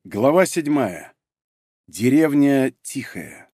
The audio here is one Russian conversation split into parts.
Глава 7. Деревня Тихая.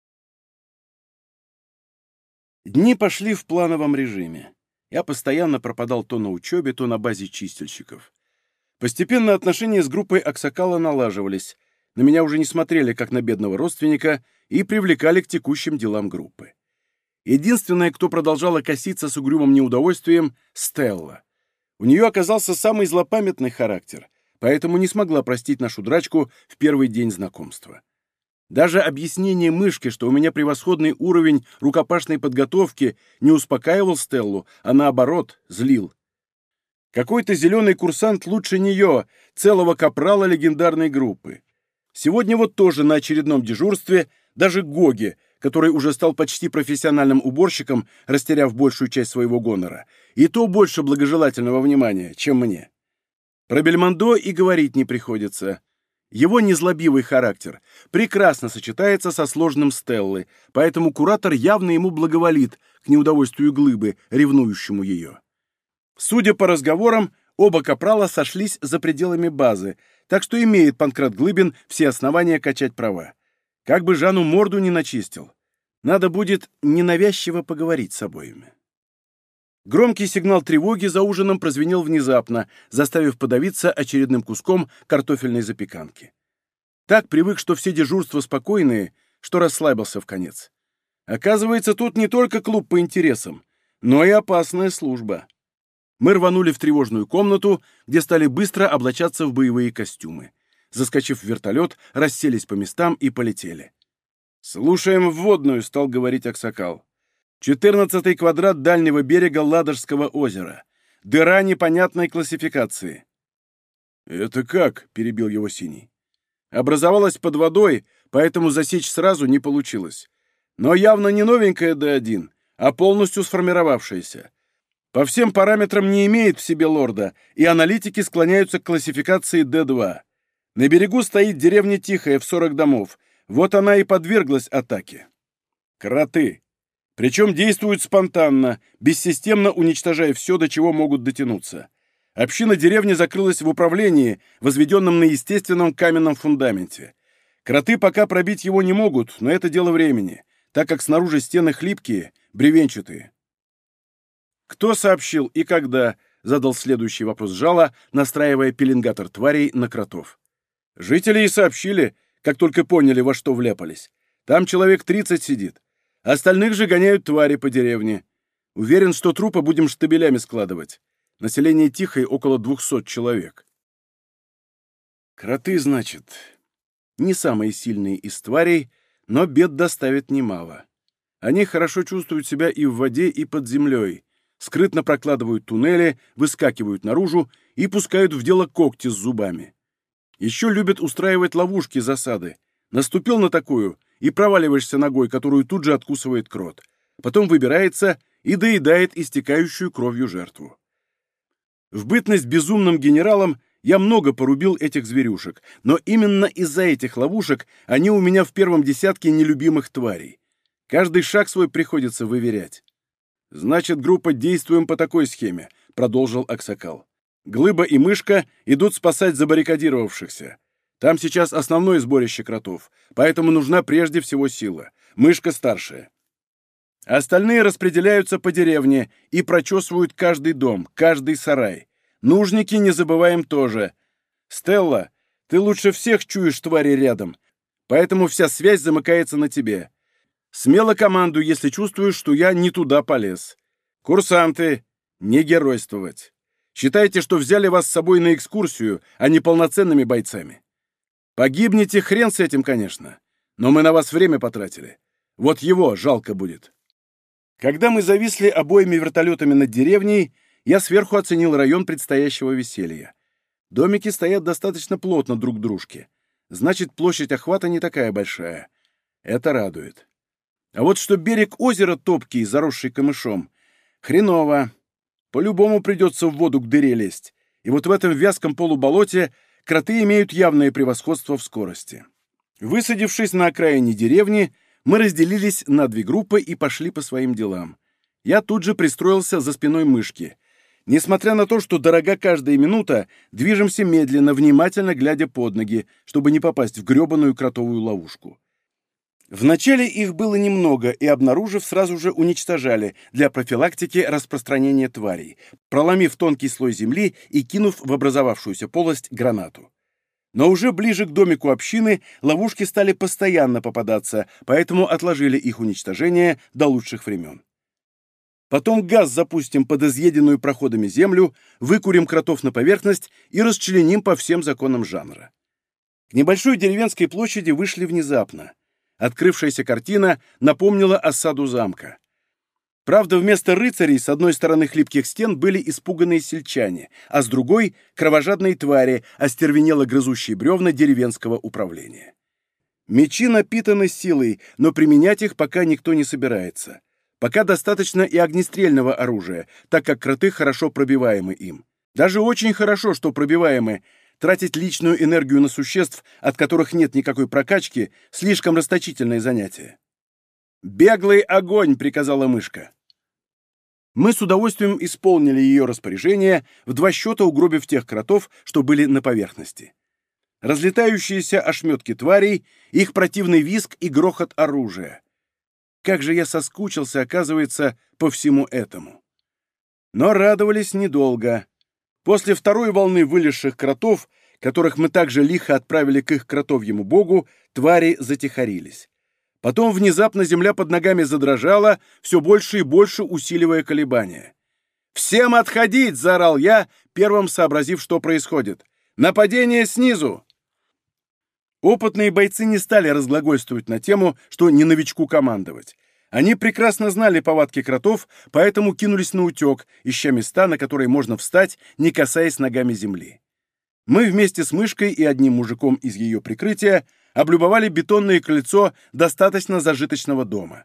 Дни пошли в плановом режиме. Я постоянно пропадал то на учебе, то на базе чистильщиков. Постепенно отношения с группой Аксакала налаживались. На меня уже не смотрели, как на бедного родственника, и привлекали к текущим делам группы. Единственная, кто продолжала коситься с угрюмым неудовольствием — Стелла. У нее оказался самый злопамятный характер — поэтому не смогла простить нашу драчку в первый день знакомства. Даже объяснение мышки, что у меня превосходный уровень рукопашной подготовки, не успокаивал Стеллу, а наоборот, злил. Какой-то зеленый курсант лучше нее, целого капрала легендарной группы. Сегодня вот тоже на очередном дежурстве даже Гоги, который уже стал почти профессиональным уборщиком, растеряв большую часть своего гонора, и то больше благожелательного внимания, чем мне. Про Бельмондо и говорить не приходится. Его незлобивый характер прекрасно сочетается со сложным Стеллы, поэтому куратор явно ему благоволит к неудовольствию Глыбы, ревнующему ее. Судя по разговорам, оба капрала сошлись за пределами базы, так что имеет Панкрат Глыбин все основания качать права. Как бы Жанну морду не начистил. Надо будет ненавязчиво поговорить с обоими. Громкий сигнал тревоги за ужином прозвенел внезапно, заставив подавиться очередным куском картофельной запеканки. Так привык, что все дежурства спокойные, что расслабился вконец. Оказывается, тут не только клуб по интересам, но и опасная служба. Мы рванули в тревожную комнату, где стали быстро облачаться в боевые костюмы. Заскочив в вертолет, расселись по местам и полетели. «Слушаем вводную», — стал говорить Аксакал. 14-й квадрат дальнего берега Ладожского озера. Дыра непонятной классификации. «Это как?» — перебил его Синий. «Образовалась под водой, поэтому засечь сразу не получилось. Но явно не новенькая Д1, а полностью сформировавшаяся. По всем параметрам не имеет в себе лорда, и аналитики склоняются к классификации Д2. На берегу стоит деревня Тихая в 40 домов. Вот она и подверглась атаке. Кроты. Причем действуют спонтанно, бессистемно уничтожая все, до чего могут дотянуться. Община деревни закрылась в управлении, возведенном на естественном каменном фундаменте. Кроты пока пробить его не могут, но это дело времени, так как снаружи стены хлипкие, бревенчатые. «Кто сообщил и когда?» — задал следующий вопрос Жало, настраивая пеленгатор тварей на кротов. «Жители и сообщили, как только поняли, во что вляпались. Там человек 30 сидит. Остальных же гоняют твари по деревне. Уверен, что трупы будем штабелями складывать. Население Тихой около 200 человек». Кроты, значит. Не самые сильные из тварей, но бед доставят немало. Они хорошо чувствуют себя и в воде, и под землей. Скрытно прокладывают туннели, выскакивают наружу и пускают в дело когти с зубами. Еще любят устраивать ловушки-засады. Наступил на такую — и проваливаешься ногой, которую тут же откусывает крот. Потом выбирается и доедает истекающую кровью жертву. В бытность безумным генералом я много порубил этих зверюшек, но именно из-за этих ловушек они у меня в первом десятке нелюбимых тварей. Каждый шаг свой приходится выверять. «Значит, группа действуем по такой схеме», — продолжил Аксакал. «Глыба и Мышка идут спасать забаррикадировавшихся. Там сейчас основное сборище кротов, поэтому нужна прежде всего сила. Мышка старшая. Остальные распределяются по деревне и прочесывают каждый дом, каждый сарай. Нужники не забываем тоже. Стелла, ты лучше всех чуешь твари рядом, поэтому вся связь замыкается на тебе. Смело командуй, если чувствуешь, что я не туда полез. Курсанты, не геройствовать. Считайте, что взяли вас с собой на экскурсию, а не полноценными бойцами. Погибнете, хрен с этим, конечно, но мы на вас время потратили. Вот его жалко будет». Когда мы зависли обоими вертолетами над деревней, я сверху оценил район предстоящего веселья. Домики стоят достаточно плотно друг к дружке. Значит, площадь охвата не такая большая. Это радует. А вот что берег озера топкий, заросший камышом, хреново. По-любому придется в воду к дыре лезть. И вот в этом вязком полуболоте кроты имеют явное превосходство в скорости. Высадившись на окраине деревни, мы разделились на две группы и пошли по своим делам. Я тут же пристроился за спиной Мышки. Несмотря на то, что дорога каждая минута, движемся медленно, внимательно глядя под ноги, чтобы не попасть в гребаную кротовую ловушку. Вначале их было немного, и, обнаружив, сразу же уничтожали для профилактики распространения тварей, проломив тонкий слой земли и кинув в образовавшуюся полость гранату. Но уже ближе к домику общины ловушки стали постоянно попадаться, поэтому отложили их уничтожение до лучших времен. Потом газ запустим под изъеденную проходами землю, выкурим кротов на поверхность и расчленим по всем законам жанра. К небольшой деревенской площади вышли внезапно. Открывшаяся картина напомнила осаду замка. Правда, вместо рыцарей с одной стороны хлипких стен были испуганные сельчане, а с другой — кровожадные твари, остервенело грызущие бревна деревенского управления. Мечи напитаны силой, но применять их пока никто не собирается. Пока достаточно и огнестрельного оружия, так как кроты хорошо пробиваемы им. Даже очень хорошо, что пробиваемы. Тратить личную энергию на существ, от которых нет никакой прокачки, слишком расточительное занятие. «Беглый огонь!» — приказала мышка. Мы с удовольствием исполнили ее распоряжение, в 2 счета угробив тех кротов, что были на поверхности. Разлетающиеся ошметки тварей, их противный визг и грохот оружия. Как же я соскучился, оказывается, по всему этому. Но радовались недолго. После второй волны вылезших кротов, которых мы также лихо отправили к их кротовьему богу, твари затихарились. Потом внезапно земля под ногами задрожала, все больше и больше усиливая колебания. «Всем отходить!» — заорал я, первым сообразив, что происходит. «Нападение снизу!» Опытные бойцы не стали разглагольствовать на тему, что не новичку командовать. Они прекрасно знали повадки кротов, поэтому кинулись на утек, ища места, на которые можно встать, не касаясь ногами земли. Мы вместе с мышкой и одним мужиком из ее прикрытия облюбовали бетонное крыльцо достаточно зажиточного дома.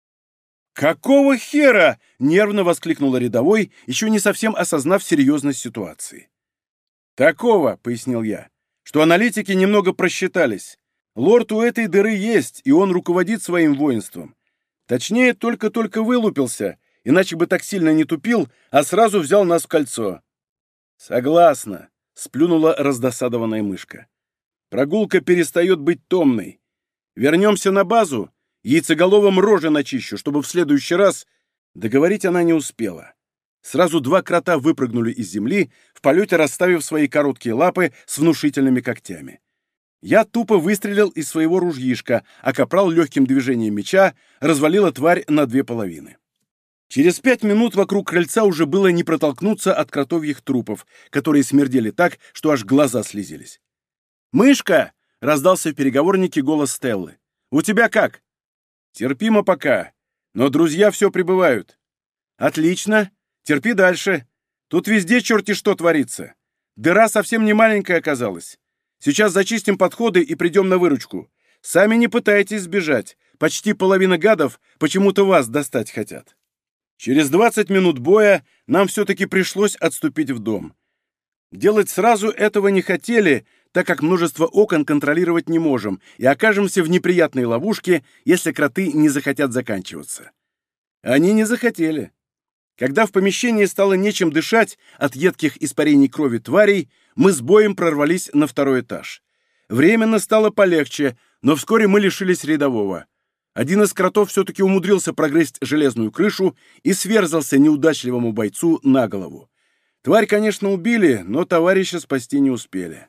«Какого хера?» — нервно воскликнула рядовой, еще не совсем осознав серьезность ситуации. «Такого», — пояснил я, — «что аналитики немного просчитались. Лорд у этой дыры есть, и он руководит своим воинством. Точнее, только-только вылупился, иначе бы так сильно не тупил, а сразу взял нас в кольцо». «Согласна», — сплюнула раздосадованная мышка. «Прогулка перестает быть томной. Вернемся на базу, яйцеголовым рожи начищу, чтобы в следующий раз...» Договорить она не успела. Сразу 2 крота выпрыгнули из земли, в полете расставив свои короткие лапы с внушительными когтями. Я тупо выстрелил из своего ружьишка, а капрал легким движением меча развалила тварь на 2 половины. Через 5 минут вокруг крыльца уже было не протолкнуться от кротовьих трупов, которые смердели так, что аж глаза слезились. «Мышка!» — раздался в переговорнике голос Стеллы. «У тебя как?» «Терпимо пока, но друзья все прибывают». «Отлично. Терпи дальше. Тут везде черти что творится. Дыра совсем не маленькая оказалась. Сейчас зачистим подходы и придем на выручку. Сами не пытайтесь сбежать. Почти половина гадов почему-то вас достать хотят». Через 20 минут боя нам все-таки пришлось отступить в дом. Делать сразу этого не хотели, так как множество окон контролировать не можем и окажемся в неприятной ловушке, если кроты не захотят заканчиваться. Они не захотели. Когда в помещении стало нечем дышать от едких испарений крови тварей, мы с боем прорвались на 2-й этаж. Временно стало полегче, но вскоре мы лишились рядового. Один из кротов все-таки умудрился прогрызть железную крышу и сверзался неудачливому бойцу на голову. Тварь, конечно, убили, но товарища спасти не успели.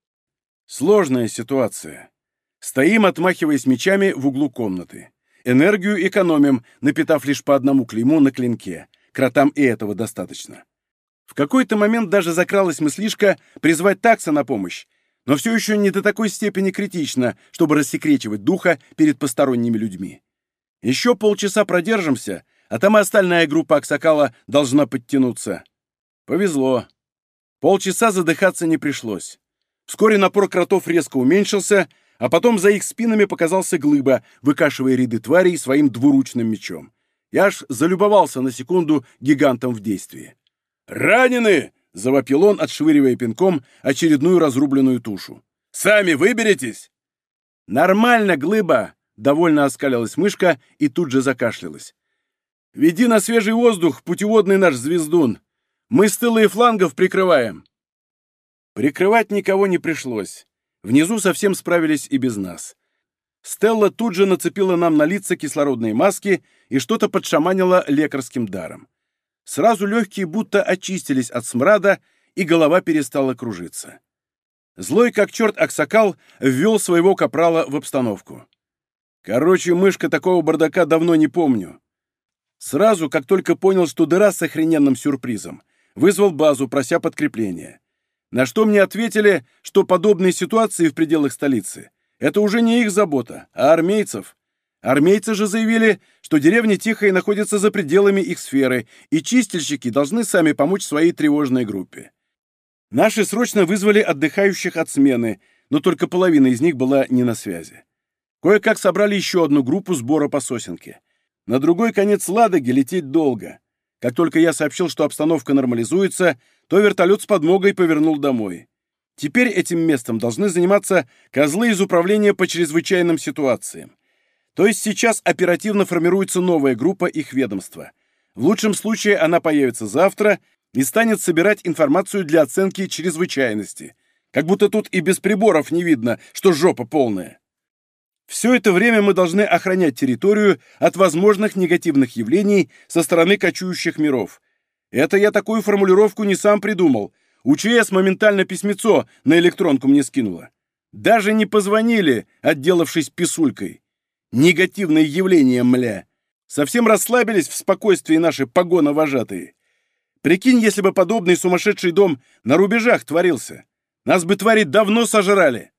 Сложная ситуация. Стоим, отмахиваясь мечами в углу комнаты. Энергию экономим, напитав лишь по одному клейму на клинке. Кротам и этого достаточно. В какой-то момент даже закралась мыслишка призвать такса на помощь, но все еще не до такой степени критично, чтобы рассекречивать духа перед посторонними людьми. Еще полчаса продержимся, а там и остальная группа Аксакала должна подтянуться. Повезло. Полчаса задыхаться не пришлось. Вскоре напор кротов резко уменьшился, а потом за их спинами показался глыба, выкашивая ряды тварей своим двуручным мечом. Я аж залюбовался на секунду гигантом в действии. «Ранены!» — завопил он, отшвыривая пинком очередную разрубленную тушу. «Сами выберетесь?» «Нормально, глыба!» — довольно оскалилась мышка и тут же закашлялась. «Веди на свежий воздух, путеводный наш звездун. Мы с тыла и флангов прикрываем!» Прикрывать никого не пришлось. Внизу совсем справились и без нас. Стелла тут же нацепила нам на лица кислородные маски и что-то подшаманила лекарским даром. Сразу легкие будто очистились от смрада, и голова перестала кружиться. Злой как черт Аксакал ввел своего капрала в обстановку. Короче, мышка, такого бардака давно не помню. Сразу, как только понял, что дыра с охрененным сюрпризом, вызвал базу, прося подкрепления. На что мне ответили, что подобные ситуации в пределах столицы — это уже не их забота, а армейцев. Армейцы же заявили, что деревня Тихая находится за пределами их сферы, и чистильщики должны сами помочь своей тревожной группе. Наши срочно вызвали отдыхающих от смены, но только половина из них была не на связи. Кое-как собрали еще одну группу сбора по сосенке. На другой конец Ладоги лететь долго. Как только я сообщил, что обстановка нормализуется, то вертолет с подмогой повернул домой. Теперь этим местом должны заниматься козлы из управления по чрезвычайным ситуациям. То есть сейчас оперативно формируется новая группа их ведомства. В лучшем случае она появится завтра и станет собирать информацию для оценки чрезвычайности. Как будто тут и без приборов не видно, что жопа полная. Все это время мы должны охранять территорию от возможных негативных явлений со стороны кочующих миров. Это я такую формулировку не сам придумал. УЧС моментально письмецо на электронку мне скинула. Даже не позвонили, отделавшись писулькой. Негативные явления, мля. Совсем расслабились в спокойствии наши погоновожатые. Прикинь, если бы подобный сумасшедший дом на рубежах творился. Нас бы, твари, давно сожрали.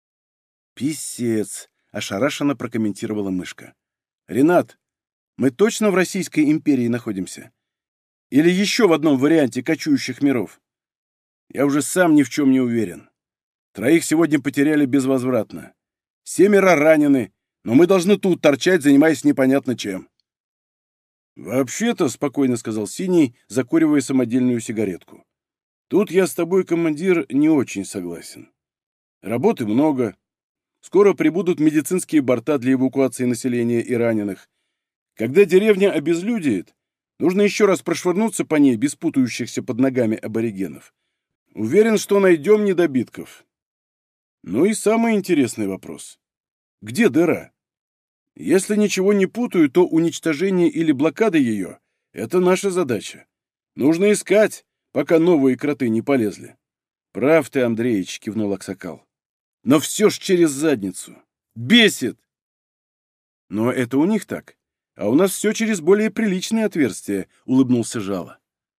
Писец, ошарашенно прокомментировала мышка. Ренат, мы точно в Российской империи находимся? Или еще в одном варианте кочующих миров? Я уже сам ни в чем не уверен. 3 сегодня потеряли безвозвратно. 7 ранены, но мы должны тут торчать, занимаясь непонятно чем. «Вообще-то», — спокойно сказал Синий, закуривая самодельную сигаретку, «тут я с тобой, командир, не очень согласен. Работы много. Скоро прибудут медицинские борта для эвакуации населения и раненых. Когда деревня обезлюдеет, нужно еще раз прошвырнуться по ней без путающихся под ногами аборигенов. Уверен, что найдем недобитков. Ну и самый интересный вопрос. Где дыра? Если ничего не путаю, то уничтожение или блокада ее — это наша задача. Нужно искать, пока новые кроты не полезли. Прав ты, Андреич, кивнул Аксакал. Но все ж через задницу. Бесит! Но это у них так. А у нас все через более приличные отверстия, улыбнулся Жало.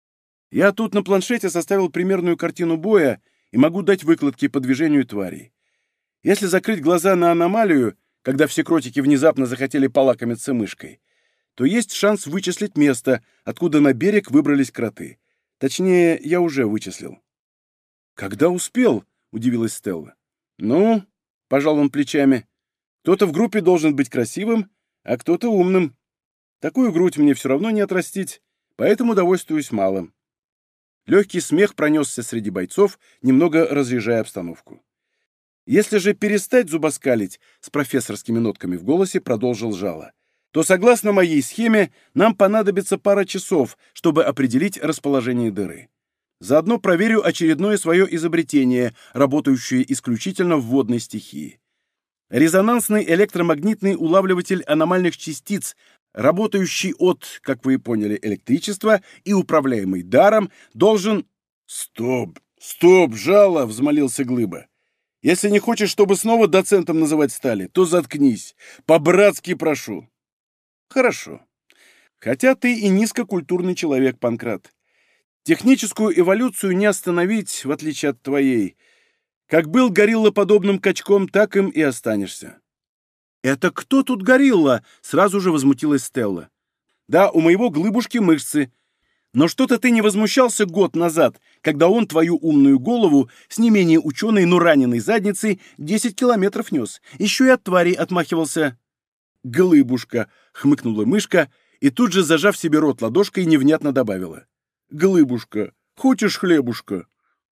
Я тут на планшете составил примерную картину боя и могу дать выкладки по движению тварей. Если закрыть глаза на аномалию, когда все кротики внезапно захотели полакомиться мышкой, то есть шанс вычислить место, откуда на берег выбрались кроты. Точнее, я уже вычислил. «Когда успел?» — удивилась Стелла. «Ну», — пожал он плечами, — «кто-то в группе должен быть красивым, а кто-то умным. Такую грудь мне все равно не отрастить, поэтому довольствуюсь малым». Легкий смех пронесся среди бойцов, немного разряжая обстановку. Если же перестать зубоскалить, с профессорскими нотками в голосе продолжил Жало, то, согласно моей схеме, нам понадобится пара часов, чтобы определить расположение дыры. Заодно проверю очередное свое изобретение, работающее исключительно в водной стихии. Резонансный электромагнитный улавливатель аномальных частиц, работающий от, как вы поняли, электричества и управляемый даром, должен... «Стоп, Жало!» — взмолился Глыба. «Если не хочешь, чтобы снова доцентом называть стали, то заткнись. По-братски прошу». «Хорошо. Хотя ты и низкокультурный человек, Панкрат. Техническую эволюцию не остановить, в отличие от твоей. Как был гориллоподобным качком, так им и останешься». «Это кто тут горилла?» — сразу же возмутилась Стелла. «Да, у моего Глыбушки мышцы. Но что-то ты не возмущался год назад, когда он твою умную голову с не менее ученой, но раненой задницей 10 километров нес. Еще и от тварей отмахивался». «Глыбушка!» — хмыкнула мышка и тут же, зажав себе рот ладошкой, невнятно добавила. «Глыбушка, хочешь хлебушка?»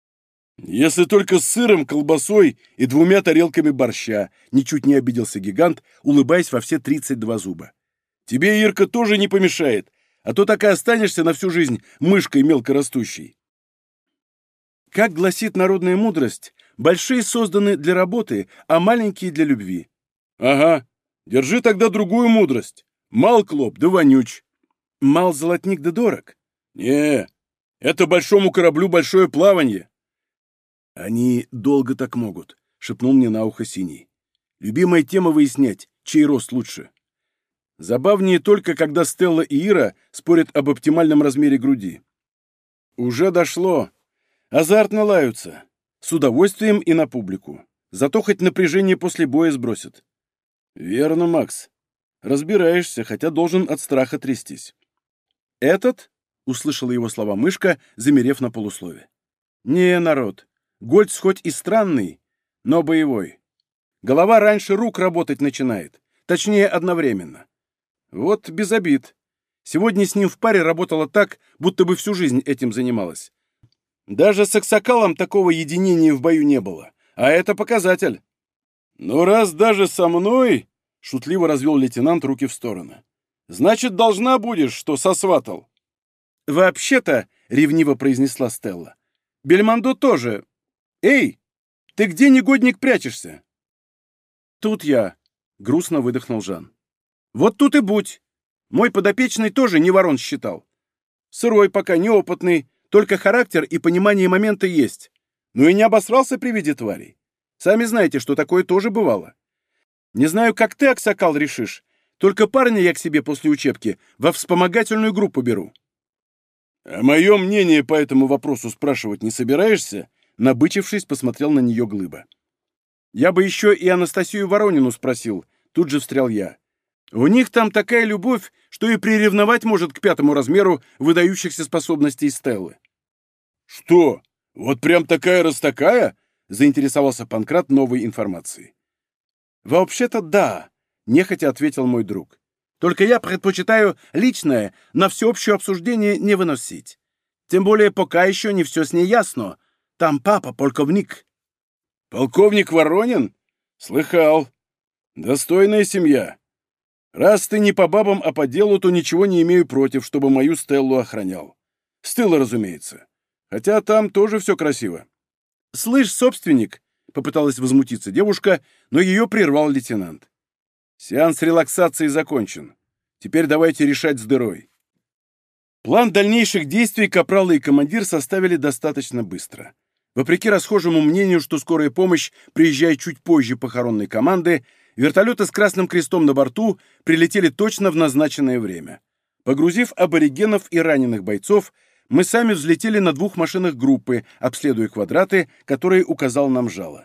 «Если только с сыром, колбасой и 2 тарелками борща», — ничуть не обиделся гигант, улыбаясь во все 32 зуба. «Тебе, Ирка, тоже не помешает, а то так и останешься на всю жизнь мышкой мелкорастущей. Как гласит народная мудрость, большие созданы для работы, а маленькие для любви. Ага, держи тогда другую мудрость. Мал клоп, да вонюч. Мал золотник да дорог. Не, это большому кораблю большое плаванье. Они долго так могут, шепнул мне на ухо Синий. Любимая тема выяснять, чей рост лучше. Забавнее только, когда Стелла и Ира спорят об оптимальном размере груди. Уже дошло. Азартно лаются. С удовольствием и на публику. Зато хоть напряжение после боя сбросят. Верно, Макс. Разбираешься, хотя должен от страха трястись. Этот? Услышала его слова мышка, замерев на полуслове. Не, народ. Гольц хоть и странный, но боевой. Голова раньше рук работать начинает. Точнее, одновременно. Вот без обид. Сегодня с ним в паре работала так, будто бы всю жизнь этим занималась. Даже с Аксакалом такого единения в бою не было. А это показатель. «Ну, раз даже со мной...» — шутливо развел лейтенант руки в стороны. «Значит, должна будешь, что сосватал». «Вообще-то...» — ревниво произнесла Стелла. «Бельмондо тоже... Эй, ты где, негодник, прячешься?» «Тут я...» — грустно выдохнул Жан. «Вот тут и будь. Мой подопечный тоже не ворон считал. Сырой пока, неопытный, только характер и понимание момента есть. Ну и не обосрался при виде тварей. Сами знаете, что такое тоже бывало. Не знаю, как ты, Аксакал, решишь, только парня я к себе после учебки во вспомогательную группу беру». «А мое мнение по этому вопросу спрашивать не собираешься?» Набычившись, посмотрел на нее Глыба. «Я бы еще и Анастасию Воронину спросил», — тут же встрял я. «У них там такая любовь, что и приревновать может к 5-му размеру выдающихся способностей Стеллы». «Что? Вот прям такая-раз такая?» — заинтересовался Панкрат новой информацией. «Вообще-то да», — нехотя ответил мой друг. «Только я предпочитаю личное на всеобщее обсуждение не выносить. Тем более пока еще не все с ней ясно. Там папа полковник». «Полковник Воронин? Слыхал. Достойная семья. Раз ты не по бабам, а по делу, то ничего не имею против, чтобы мою Стеллу охранял. С тыла, разумеется. Хотя там тоже все красиво». «Слышь, собственник», — попыталась возмутиться девушка, но ее прервал лейтенант. «Сеанс релаксации закончен. Теперь давайте решать с дырой». План дальнейших действий капралы и командир составили достаточно быстро. Вопреки расхожему мнению, что скорая помощь приезжает чуть позже похоронной команды, вертолеты с Красным Крестом на борту прилетели точно в назначенное время. Погрузив аборигенов и раненых бойцов, мы сами взлетели на 2 машинах группы, обследуя квадраты, которые указал нам Жало.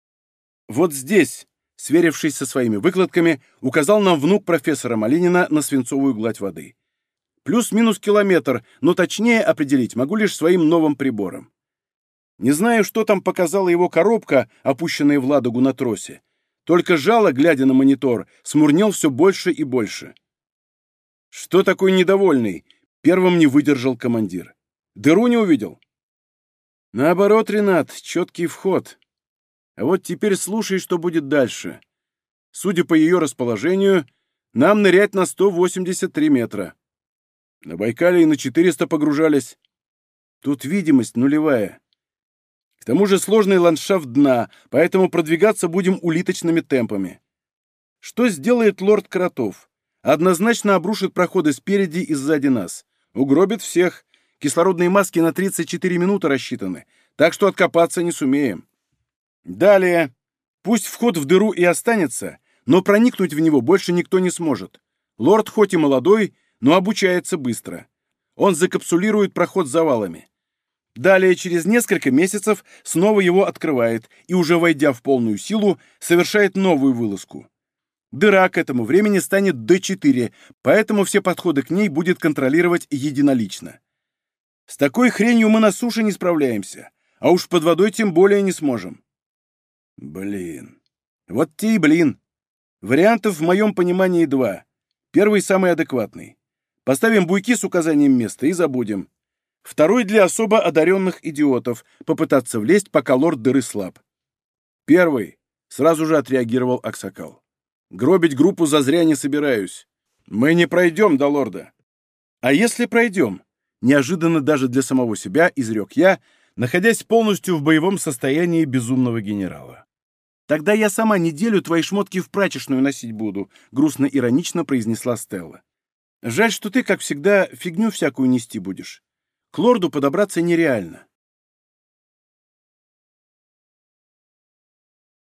Вот здесь, сверившись со своими выкладками, указал нам внук профессора Малинина на свинцовую гладь воды. Плюс-минус километр, но точнее определить могу лишь своим новым прибором. Не знаю, что там показала его коробка, опущенная в Ладогу на тросе. Только Жало, глядя на монитор, смурнел все больше и больше. «Что такой недовольный?» — первым не выдержал командир. «Дыру не увидел?» «Наоборот, Ренат, четкий вход. А вот теперь слушай, что будет дальше. Судя по ее расположению, нам нырять на 183 метра. На Байкале и на 400 погружались. Тут видимость нулевая. К тому же сложный ландшафт дна, поэтому продвигаться будем улиточными темпами. Что сделает лорд Кротов? Однозначно обрушит проходы спереди и сзади нас. Угробит всех. Кислородные маски на 34 минуты рассчитаны, так что откопаться не сумеем. Далее. Пусть вход в дыру и останется, но проникнуть в него больше никто не сможет. Лорд хоть и молодой, но обучается быстро. Он закапсулирует проход завалами. Далее, через несколько месяцев, снова его открывает и, уже войдя в полную силу, совершает новую вылазку. Дыра к этому времени станет Д4, поэтому все подходы к ней будет контролировать единолично. С такой хренью мы на суше не справляемся, а уж под водой тем более не сможем. Блин. Вот те и блин. Вариантов в моем понимании 2. Первый самый адекватный. Поставим буйки с указанием места и забудем. Второй для особо одаренных идиотов — попытаться влезть, пока лорд дыры слаб. Первый. Сразу же отреагировал Аксакал. Гробить группу зазря не собираюсь. Мы не пройдем до лорда. А если пройдем? Неожиданно даже для самого себя изрек я, находясь полностью в боевом состоянии безумного генерала. «Тогда я сама неделю твои шмотки в прачечную носить буду», — грустно-иронично произнесла Стелла. «Жаль, что ты, как всегда, фигню всякую нести будешь. К лорду подобраться нереально».